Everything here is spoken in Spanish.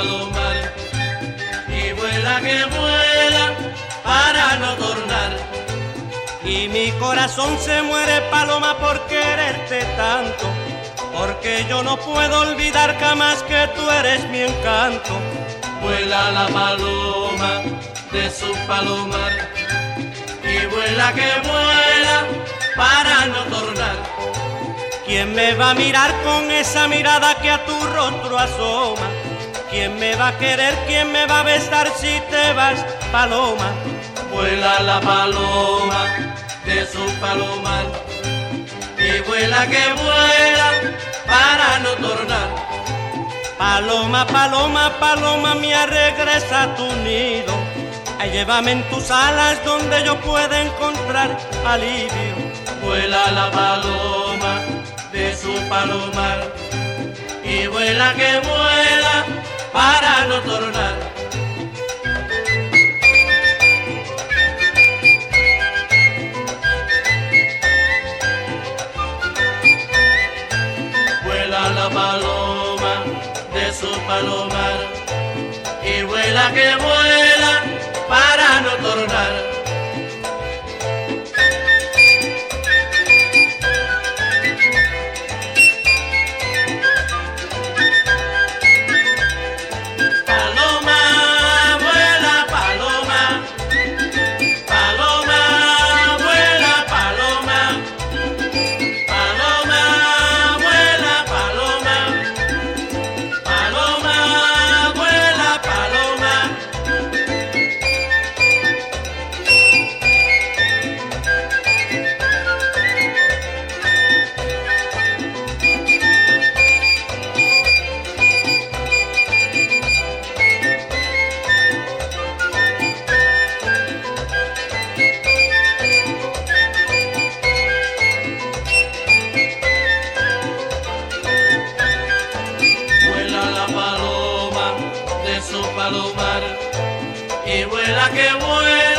palomar y vuela que vuela para no tornar. Y mi corazón se muere, paloma, por quererte tanto, porque yo no puedo olvidar jamás que tú eres mi encanto. Vuela la paloma de su palomar y vuela que vuela para no tornar. ¿Quién me va a mirar con esa mirada que a tu rostro asoma? ¿Quién me va a querer? ¿Quién me va a besar si te vas, paloma? Vuela la paloma de su palomar y vuela que vuela para no tornar. Paloma, paloma, paloma mía, regresa a tu nido. Ay, llévame en tus alas donde yo pueda encontrar alivio. Vuela la paloma de su palomar y vuela que vuela para no tornar. Vuela la paloma de su palomar y vuela que vuela para no tornar. Palomar y vuela que vuela